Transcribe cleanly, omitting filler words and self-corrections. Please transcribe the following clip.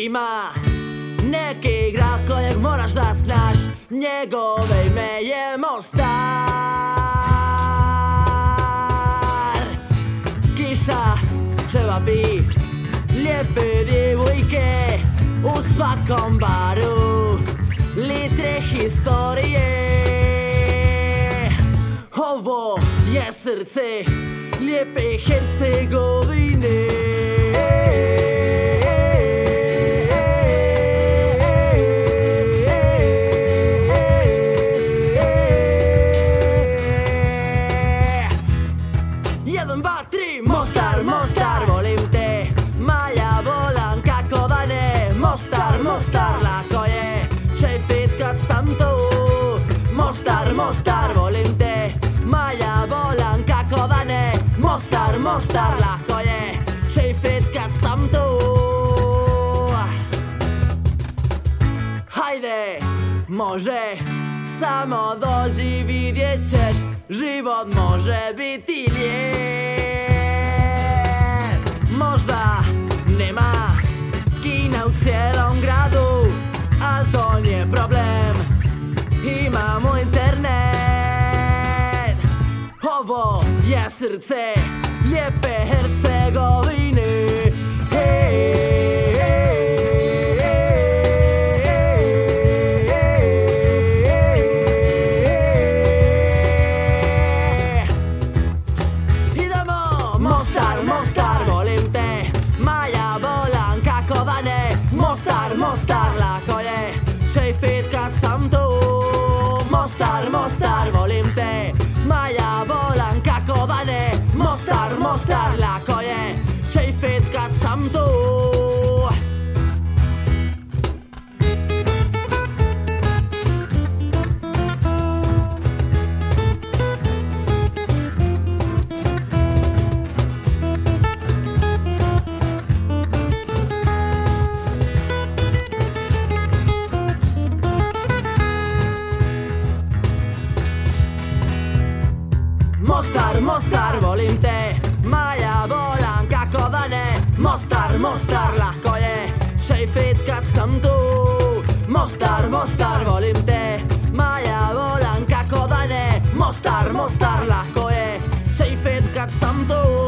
Ima neki grad kojeg moraš da znaš, njegove ime je Mostar. Kiša, čevapi, lijepe djevojke u svakom baru, litre historije. Ovo je srce lijepe Hercegovine. Jedan, dva, tri, Mostar, Mostar, volim te, Maja volan, kako da ne. Mostar, Mostar, lako je čefit kad sam tu. Mostar, Mostar, volim te, Maja volan, kako da ne. Mostar, Mostar, lako je čefit kad sam tu. Hajde, može, samo dođi, vidjet ćeš, život može biti lijep. Možda nema kina u cijelom gradu, al to nije problem, imamo internet. Ovo je srce lijepe Hercegovine. Mostar, volim te, Maja volan, kako da ne. Mostar, Mostar, lako je čefit kad sam tu. Mostar, Mostar, volim te, Maja volan, kako da ne. Mostar, Mostar, lako je čefit kad sam tu. Mostar, Mostar, volim te, Maja volan, kako da ne. Mostar, Mostar, lako je čefit kad sam tu. Mostar, Mostar, volim te, Maja volan, kako da ne. Mostar, Mostar, lako je čefit kad sam tu.